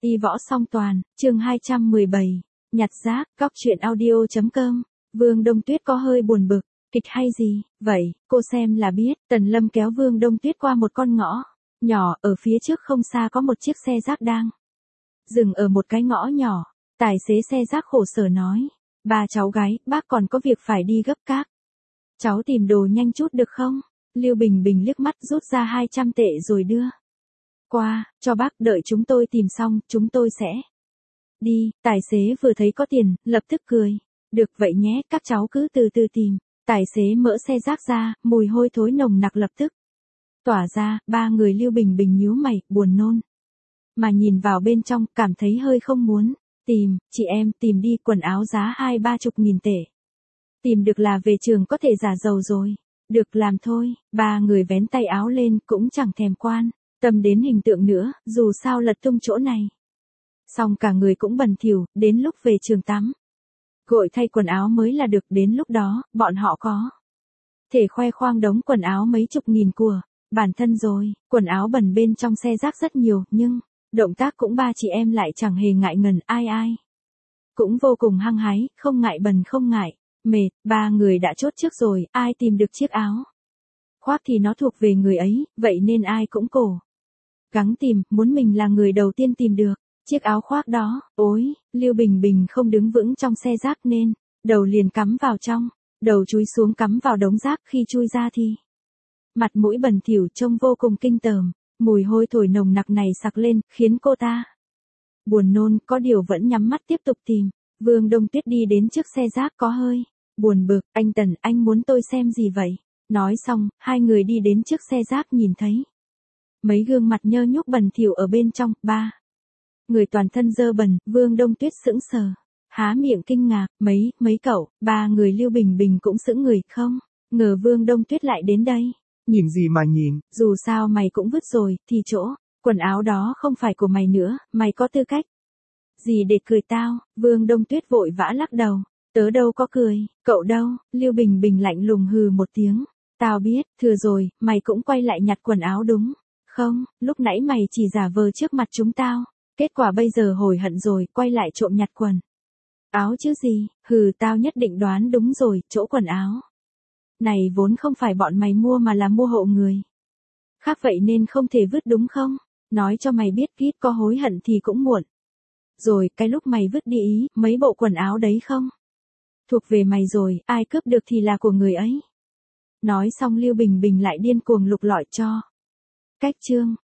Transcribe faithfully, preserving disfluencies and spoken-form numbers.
Y võ song toàn, chương hai trăm mười bảy, nhặt rác, góc truyện audio chấm com. Vương Đông Tuyết có hơi buồn bực, kịch hay gì, vậy, cô xem là biết. Tần Lâm kéo Vương Đông Tuyết qua một con ngõ nhỏ, ở phía trước không xa có một chiếc xe rác đang dừng ở một cái ngõ nhỏ. Tài xế xe rác khổ sở nói, ba cháu gái, bác còn có việc phải đi gấp các. Cháu tìm đồ nhanh chút được không? Lưu Bình Bình liếc mắt rút ra hai trăm tệ rồi đưa qua, cho bác, đợi chúng tôi tìm xong, chúng tôi sẽ đi. Tài xế vừa thấy có tiền, lập tức cười. Được vậy nhé, các cháu cứ từ từ tìm. Tài xế mở xe rác ra, mùi hôi thối nồng nặc lập tức tỏa ra. Ba người Lưu Bình Bình nhíu mày, buồn nôn mà nhìn vào bên trong, cảm thấy hơi không muốn tìm. Chị em, tìm đi, quần áo giá hai ba chục nghìn tệ. Tìm được là về trường có thể giả giàu rồi. Được, làm thôi. Ba người vén tay áo lên, cũng chẳng thèm quan tâm đến hình tượng nữa, dù sao lật tung chỗ này. Xong cả người cũng bẩn thỉu, đến lúc về trường tắm gội thay quần áo mới là được. Đến lúc đó, bọn họ có thể khoe khoang đống quần áo mấy chục nghìn của bản thân rồi. Quần áo bẩn bên trong xe rác rất nhiều, nhưng động tác cũng ba chị em lại chẳng hề ngại ngần, ai ai cũng vô cùng hăng hái, không ngại bẩn không ngại mệt. Ba người đã chốt trước rồi, ai tìm được chiếc áo khoác thì nó thuộc về người ấy, vậy nên ai cũng cố gắng tìm, muốn mình là người đầu tiên tìm được chiếc áo khoác đó. Ôi, Lưu Bình Bình không đứng vững trong xe rác nên đầu liền cắm vào trong, đầu chúi xuống cắm vào đống rác, khi chui ra thì mặt mũi bẩn thỉu, trông vô cùng kinh tởm. Mùi hôi thối nồng nặc này sặc lên, khiến cô ta buồn nôn, có điều vẫn nhắm mắt tiếp tục tìm. Vương Đông Tuyết đi đến trước xe rác có hơi buồn bực, anh Tần, anh muốn tôi xem gì vậy? Nói xong, hai người đi đến trước xe rác, nhìn thấy mấy gương mặt nhơ nhúc bẩn thỉu ở bên trong. Ba người toàn thân dơ bẩn. Vương Đông Tuyết sững sờ, há miệng kinh ngạc. Mấy, mấy cậu. Ba người Lưu Bình Bình cũng sững người, không ngờ Vương Đông Tuyết lại đến đây. Nhìn gì mà nhìn? Dù sao mày cũng vứt rồi, thì chỗ quần áo đó không phải của mày nữa, mày có tư cách gì để cười tao? Vương Đông Tuyết vội vã lắc đầu, tớ đâu có cười, cậu đâu? Lưu Bình Bình lạnh lùng hừ một tiếng, tao biết, thừa rồi, mày cũng quay lại nhặt quần áo đúng không? Lúc nãy mày chỉ giả vờ trước mặt chúng tao, kết quả bây giờ hối hận rồi, quay lại trộm nhặt quần áo chứ gì? Hừ, tao nhất định đoán đúng rồi, chỗ quần áo này vốn không phải bọn mày mua mà là mua hộ người khác, vậy nên không thể vứt đúng không? Nói cho mày biết, kít có hối hận thì cũng muộn rồi. Cái lúc mày vứt đi ý, mấy bộ quần áo đấy không thuộc về mày rồi, ai cướp được thì là của người ấy. Nói xong Lưu Bình Bình lại điên cuồng lục lọi cho cách chương.